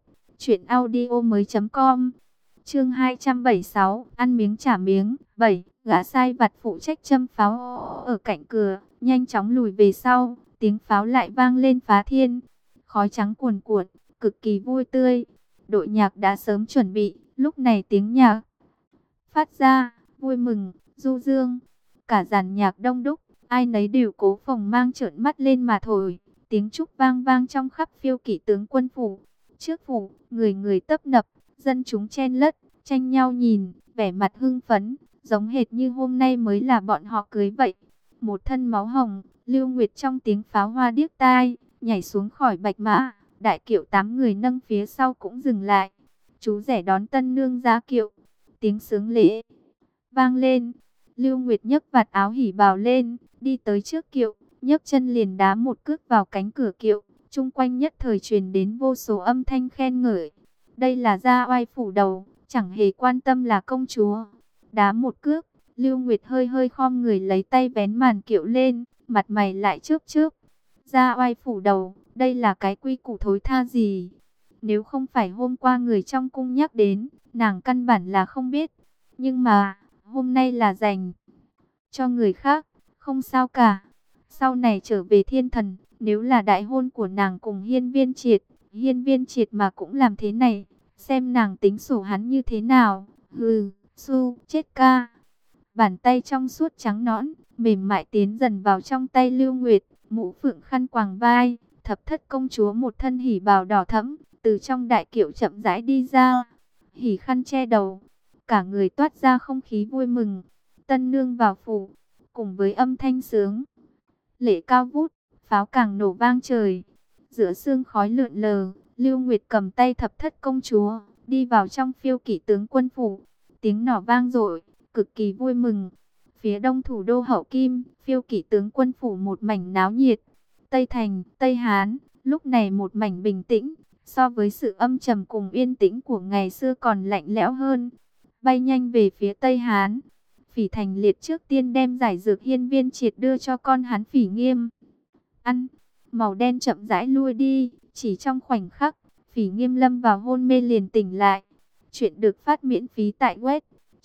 truyệnaudiomoi.com. Chương 276, ăn miếng trả miếng. 7. Gã sai vặt phụ trách châm pháo ở cạnh cửa, nhanh chóng lùi về sau, tiếng pháo lại vang lên phá thiên. Khói trắng cuồn cuộn, cực kỳ vui tươi. Đội nhạc đã sớm chuẩn bị, lúc này tiếng nhạc phát ra, vui mừng, du dương. Cả dàn nhạc đông đúc, ai nấy đều cố phồng mang trợn mắt lên mà thổi. Tiếng trúc vang vang trong khắp Phiêu Kỵ tướng quân phủ. Trước phủ, người người tấp nập, dân chúng chen lất, tranh nhau nhìn, vẻ mặt hưng phấn, giống hệt như hôm nay mới là bọn họ cưới vậy. Một thân máu hồng, Lưu Nguyệt trong tiếng pháo hoa điếc tai, nhảy xuống khỏi bạch mã, đại kiệu 8 người nâng phía sau cũng dừng lại. Chú rể đón tân nương ra kiệu, tiếng xướng lễ vang lên. Lưu Nguyệt nhấc vạt áo hỉ bào lên, đi tới trước kiệu, nhấc chân liền đá một cước vào cánh cửa kiệu, chung quanh nhất thời truyền đến vô số âm thanh khen ngợi. Đây là gia oai phủ đầu, chẳng hề quan tâm là công chúa. Đá một cước, Lưu Nguyệt hơi hơi khom người lấy tay vén màn kiệu lên, mặt mày lại chớp chớp. Gia oai phủ đầu, đây là cái quy củ thối tha gì? Nếu không phải hôm qua người trong cung nhắc đến, nàng căn bản là không biết. Nhưng mà, hôm nay là dành cho người khác, không sao cả. Sau này trở về thiên thần, nếu là đại hôn của nàng cùng Hiên Viên Triệt mà cũng làm thế này, xem nàng tính sổ hắn như thế nào. Hừ, su, chết ca. Bàn tay trong suốt trắng nõn, mềm mại tiến dần vào trong tay Lưu Nguyệt, mũ phượng khăn quàng vai, Thập Thất công chúa một thân hỉ bào đỏ thẫm, từ trong đại kiệu chậm rãi đi ra, hỉ khăn che đầu, cả người toát ra không khí vui mừng. Tân nương vào phủ, cùng với âm thanh sướng lễ cao vút, pháo càng nổ vang trời. Giữa sương khói lượn lờ, Lưu Nguyệt cầm tay Thập Thất công chúa, đi vào trong Phiêu Kỵ tướng quân phủ. Tiếng nỏ vang dội, cực kỳ vui mừng. Phía đông thủ đô Hậu Kim, Phiêu Kỵ tướng quân phủ một mảnh náo nhiệt. Tây Thành, Tây Hán, lúc này một mảnh bình tĩnh, so với sự âm trầm cùng yên tĩnh của ngày xưa còn lạnh lẽo hơn. Bay nhanh về phía Tây Hán, Phỉ Thành Liệt trước tiên đem giải dược Hiên Viên Triệt đưa cho con hắn Phỉ Nghiêm. Ăn, màu đen chậm rãi lui đi, chỉ trong khoảnh khắc, Phỉ Nghiêm lâm vào hôn mê liền tỉnh lại. Chuyện được phát miễn phí tại web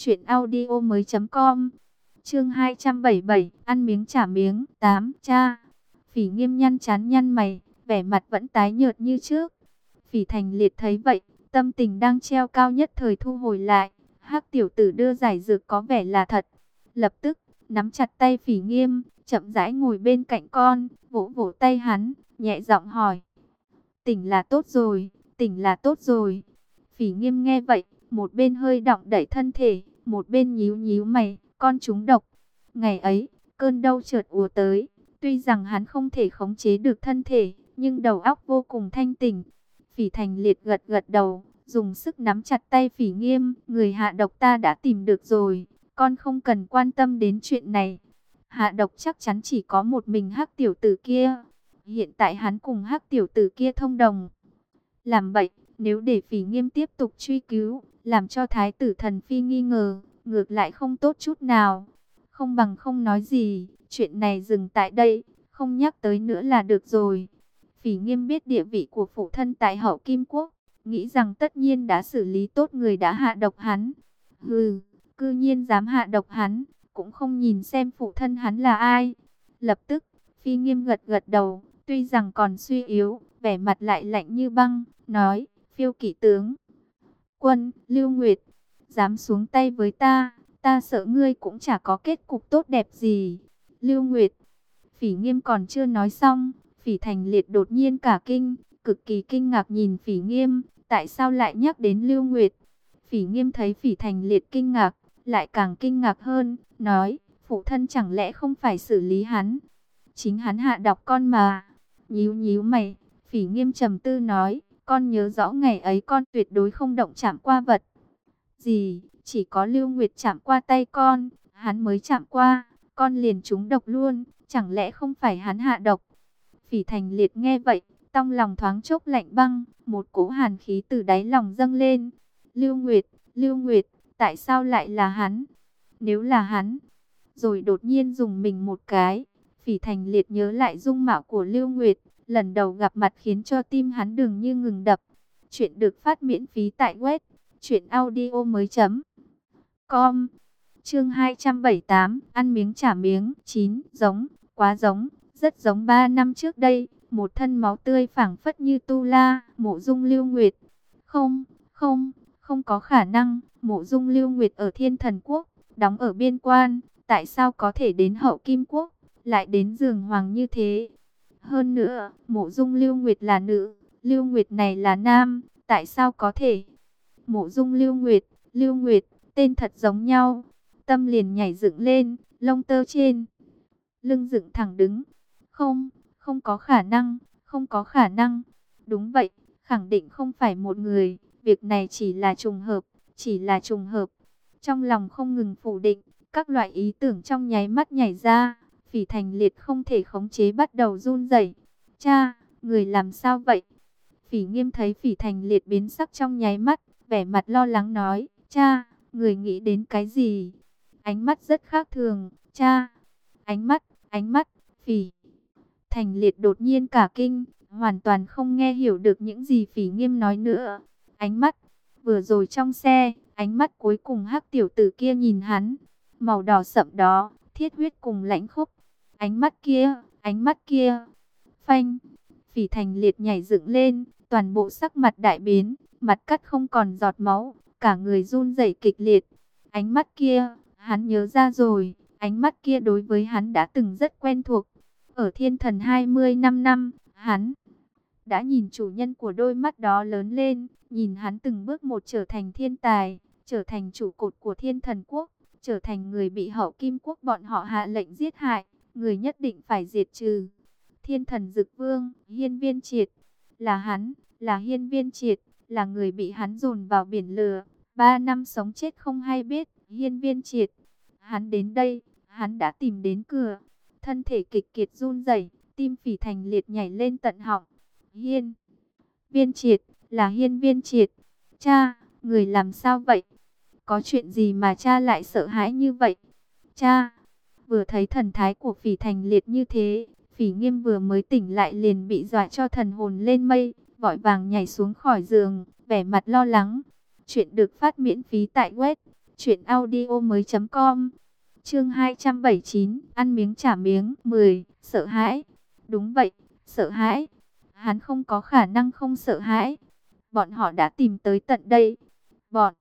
truyệnaudiomoi.com. Chương 277, ăn miếng trả miếng, 8, cha. Phỉ Nghiêm nhăn chán nhăn mày, vẻ mặt vẫn tái nhợt như trước. Phỉ Thành Liệt thấy vậy, tâm tình đang treo cao nhất thời thu hồi lại. Hắc tiểu tử đưa giải dược có vẻ là thật. Lập tức, nắm chặt tay Phỉ Nghiêm, chậm rãi ngồi bên cạnh con, vỗ vỗ tay hắn, nhẹ giọng hỏi. Tỉnh là tốt rồi, tỉnh là tốt rồi. Phỉ Nghiêm nghe vậy, một bên hơi động đẩy thân thể, một bên nhíu nhíu mày, con trúng độc. Ngày ấy, cơn đau chợt ùa tới, tuy rằng hắn không thể khống chế được thân thể, nhưng đầu óc vô cùng thanh tỉnh. Phỉ Thành Liệt gật gật đầu, dùng sức nắm chặt tay Phỉ Nghiêm, người hạ độc ta đã tìm được rồi, con không cần quan tâm đến chuyện này. Hạ độc chắc chắn chỉ có một mình Hắc tiểu tử kia. Hiện tại hắn cùng Hắc tiểu tử kia thông đồng. Làm vậy, nếu để Phỉ Nghiêm tiếp tục truy cứu, làm cho Thái tử Thần Phi nghi ngờ, ngược lại không tốt chút nào. Không bằng không nói gì, chuyện này dừng tại đây, không nhắc tới nữa là được rồi. Phỉ Nghiêm biết địa vị của phụ thân tại Hậu Kim Quốc, nghĩ rằng tất nhiên đã xử lý tốt người đã hạ độc hắn. Hừ, cư nhiên dám hạ độc hắn, cũng không nhìn xem phụ thân hắn là ai. Lập tức, Phi Nghiêm gật gật đầu, tuy rằng còn suy yếu, vẻ mặt lại lạnh như băng, nói, Phiêu Kỵ tướng quân, Lưu Nguyệt, dám xuống tay với ta sợ ngươi cũng chả có kết cục tốt đẹp gì. Lưu Nguyệt, Phỉ Nghiêm còn chưa nói xong, Phỉ Thành Liệt đột nhiên cả kinh, cực kỳ kinh ngạc nhìn Phỉ Nghiêm, tại sao lại nhắc đến Lưu Nguyệt. Phỉ Nghiêm thấy Phỉ Thành Liệt kinh ngạc, lại càng kinh ngạc hơn, nói, phụ thân chẳng lẽ không phải xử lý hắn, chính hắn hạ độc con mà. Nhíu nhíu mày, Phỉ Nghiêm trầm tư nói, con nhớ rõ ngày ấy con tuyệt đối không động chạm qua vật gì, chỉ có Lưu Nguyệt chạm qua tay con, hắn mới chạm qua, con liền trúng độc luôn, chẳng lẽ không phải hắn hạ độc. Phỉ Thành Liệt nghe vậy, trong lòng thoáng chốc lạnh băng, một cỗ hàn khí từ đáy lòng dâng lên. Lưu Nguyệt, tại sao lại là hắn? Nếu là hắn, rồi đột nhiên dùng mình một cái. Phỉ Thành Liệt nhớ lại dung mạo của Lưu Nguyệt, lần đầu gặp mặt khiến cho tim hắn dường như ngừng đập. Chuyện được phát miễn phí tại web truyệnaudiomoi.com. Chương 278, ăn miếng trả miếng, 9, giống, quá giống, rất giống 3 năm trước đây, một thân máu tươi phảng phất như tu la, Mộ Dung Lưu Nguyệt. Không có khả năng, Mộ Dung Lưu Nguyệt ở Thiên Thần Quốc, đóng ở biên quan, tại sao có thể đến Hậu Kim Quốc, lại đến Giường Hoàng như thế? Hơn nữa, Mộ Dung Lưu Nguyệt là nữ, Lưu Nguyệt này là nam, tại sao có thể? Mộ Dung Lưu Nguyệt, tên thật giống nhau. Tâm liền nhảy dựng lên, lông tơ trên lưng dựng thẳng đứng. Không có khả năng, không có khả năng. Đúng vậy, khẳng định không phải một người, việc này chỉ là trùng hợp, chỉ là trùng hợp. Trong lòng không ngừng phủ định, các loại ý tưởng trong nháy mắt nhảy ra, Phỉ Thành Liệt không thể khống chế bắt đầu run rẩy. Cha, người làm sao vậy? Phỉ Nghiêm thấy Phỉ Thành Liệt biến sắc trong nháy mắt, vẻ mặt lo lắng nói, cha, người nghĩ đến cái gì? Ánh mắt rất khác thường, cha. Ánh mắt, Phỉ Thành Liệt đột nhiên cả kinh, hoàn toàn không nghe hiểu được những gì Phỉ Nghiêm nói nữa. Ánh mắt, vừa rồi trong xe, ánh mắt cuối cùng Hắc tiểu tử kia nhìn hắn, màu đỏ sậm đó, thiết huyết cùng lãnh khốc. Ánh mắt kia, phanh, Phỉ Thành Liệt nhảy dựng lên, toàn bộ sắc mặt đại biến, mặt cắt không còn giọt máu, cả người run rẩy kịch liệt. Ánh mắt kia, hắn nhớ ra rồi, ánh mắt kia đối với hắn đã từng rất quen thuộc. Ở Thiên Thần 25 năm, hắn đã nhìn chủ nhân của đôi mắt đó lớn lên, nhìn hắn từng bước một trở thành thiên tài, trở thành trụ cột của Thiên Thần Quốc, trở thành người bị Hậu Kim Quốc bọn họ hạ lệnh giết hại, người nhất định phải diệt trừ. Thiên Thần Dực Vương, Hiên Viên Triệt, là hắn, là Hiên Viên Triệt, là người bị hắn dồn vào biển lửa, 3 năm sống chết không hay biết. Hiên Viên Triệt, hắn đến đây, hắn đã tìm đến cửa. Thân thể kịch kiệt run rẩy, tim Phỉ Thành Liệt nhảy lên tận họng. Hiên Viên Triệt, là Hiên Viên Triệt. Cha, người làm sao vậy? Có chuyện gì mà cha lại sợ hãi như vậy? Cha, vừa thấy thần thái của Phỉ Thành Liệt như thế, Phỉ Nghiêm vừa mới tỉnh lại liền bị dọa cho thần hồn lên mây, vội vàng nhảy xuống khỏi giường, vẻ mặt lo lắng. Chuyện được phát miễn phí tại web truyệnaudiomoi.com. Chương 279, ăn miếng trả miếng. 10. Sợ hãi. Đúng vậy, sợ hãi. Hắn không có khả năng không sợ hãi. Bọn họ đã tìm tới tận đây. Bọn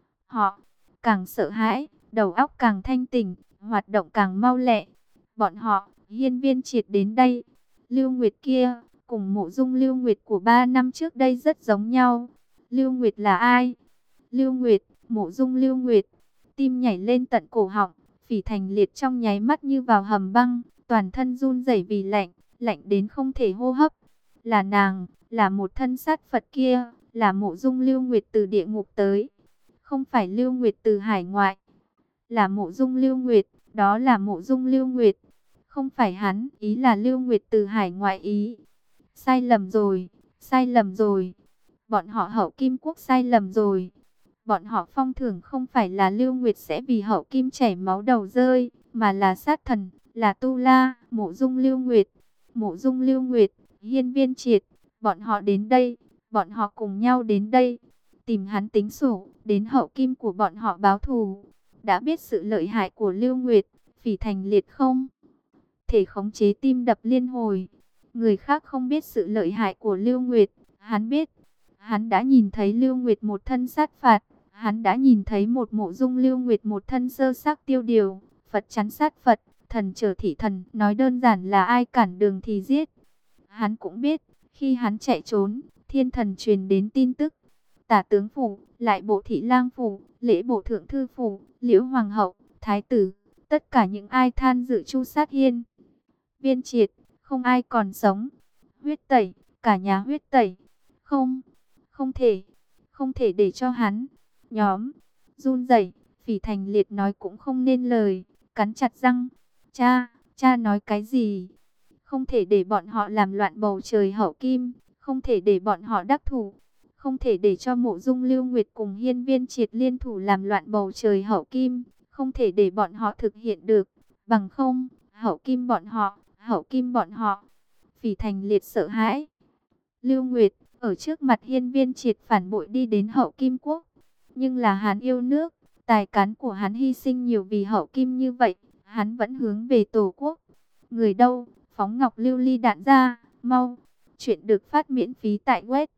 họ càng sợ hãi, đầu óc càng thanh tỉnh, hoạt động càng mau lẹ. Bọn họ, Hiên Viên Triệt đến đây. Lưu Nguyệt kia, cùng mộ dung Lưu Nguyệt của 3 năm trước đây rất giống nhau. Lưu Nguyệt là ai? Lưu Nguyệt, mộ dung Lưu Nguyệt. Tim nhảy lên tận cổ họng, Phỉ Thành Liệt trong nháy mắt như vào hầm băng, toàn thân run rẩy vì lạnh, lạnh đến không thể hô hấp. Là nàng, là một thân sát Phật kia, là mộ dung Lưu Nguyệt từ địa ngục tới. Không phải Lưu Nguyệt từ hải ngoại, là mộ dung Lưu Nguyệt, đó là mộ dung Lưu Nguyệt. Không phải hắn, ý là Lưu Nguyệt từ hải ngoại ý. Sai lầm rồi, sai lầm rồi. Bọn họ Hậu Kim Quốc sai lầm rồi. Bọn họ Phong Thưởng không phải là Lưu Nguyệt sẽ vì Hậu Kim chảy máu đầu rơi, mà là sát thần, là Tu La, mộ dung Lưu Nguyệt. Mộ dung Lưu Nguyệt, Hiên Viên Triệt, bọn họ đến đây, bọn họ cùng nhau đến đây, tìm hắn tính sổ, đến Hậu Kim của bọn họ báo thù. Đã biết sự lợi hại của Lưu Nguyệt, Phỉ Thành Liệt không thể khống chế tim đập liên hồi. Người khác không biết sự lợi hại của Lưu Nguyệt, hắn biết. Hắn đã nhìn thấy Lưu Nguyệt một thân sát phạt, hắn đã nhìn thấy một mộ dung Lưu Nguyệt một thân sơ xác tiêu điều, Phật chắn sát Phật, thần trở thị thần, nói đơn giản là ai cản đường thì giết. Hắn cũng biết, khi hắn chạy trốn, thiên thần truyền đến tin tức. Tả tướng phủ, lại bộ thị lang phủ, lễ bộ thượng thư phủ, liễu hoàng hậu, thái tử, tất cả những ai than dự chu sát Hiên Viên Triệt, không ai còn sống. Huyết tẩy, cả nhà huyết tẩy. Không, không thể, không thể để cho hắn. Nhóm, run rẩy, Phỉ Thành Liệt nói cũng không nên lời, cắn chặt răng. Cha, cha nói cái gì? Không thể để bọn họ làm loạn bầu trời Hậu Kim, không thể để bọn họ đắc thủ, không thể để cho mộ dung Lưu Nguyệt cùng Hiên Viên Triệt liên thủ làm loạn bầu trời Hậu Kim, không thể để bọn họ thực hiện được, bằng không, Hậu Kim bọn họ, Hậu Kim bọn họ. Phỉ Thành Liệt sợ hãi. Lưu Nguyệt, ở trước mặt Hiên Viên Triệt phản bội đi đến Hậu Kim Quốc, nhưng là hắn yêu nước, tài cán của hắn hy sinh nhiều vì Hậu Kim như vậy, hắn vẫn hướng về Tổ quốc. Người đâu, phóng ngọc lưu ly đạn ra, mau. Chuyện được phát miễn phí tại web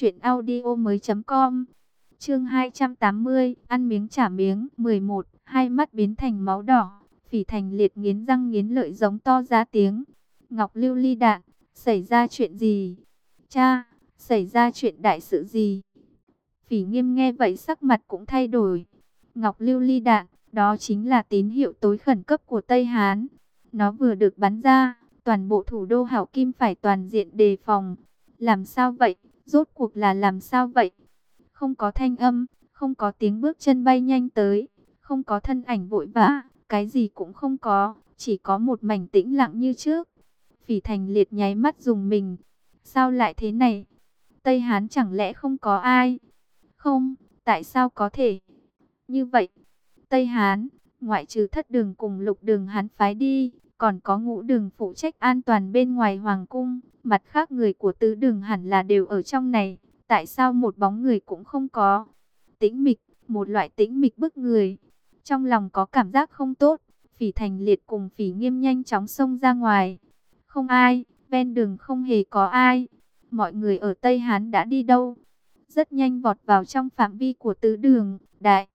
truyệnaudiomoi.com. Chương 280, ăn miếng trả miếng. 11. Hai mắt biến thành máu đỏ, Phỉ Thành Liệt nghiến răng nghiến lợi giống to ra tiếng. Ngọc lưu ly đạn, xảy ra chuyện gì? Cha, xảy ra chuyện đại sự gì? Phỉ Nghiêm nghe vậy sắc mặt cũng thay đổi. Ngọc lưu ly đạn, đó chính là tín hiệu tối khẩn cấp của Tây Hán. Nó vừa được bắn ra, toàn bộ thủ đô Hảo Kim phải toàn diện đề phòng. Làm sao vậy? Rốt cuộc là làm sao vậy? Không có thanh âm, không có tiếng bước chân bay nhanh tới, không có thân ảnh vội vã, cái gì cũng không có, chỉ có một mảnh tĩnh lặng như trước. Phỉ Thành Liệt nháy mắt dùng mình. Sao lại thế này? Tây Hán chẳng lẽ không có ai? Không, tại sao có thể như vậy? Tây Hán, ngoại trừ Thất Đường cùng Lục Đường hắn phái đi, còn có Ngũ Đường phụ trách an toàn bên ngoài hoàng cung, mặt khác người của Tứ Đường hẳn là đều ở trong này, tại sao một bóng người cũng không có? Tĩnh mịch, một loại tĩnh mịch bức người. Trong lòng có cảm giác không tốt, Phỉ Thành Liệt cùng Phỉ Nghiêm nhanh chóng xông ra ngoài. Không ai, ven đường không hề có ai. Mọi người ở Tây Hán đã đi đâu? Rất nhanh vọt vào trong phạm vi của Tứ Đường, đại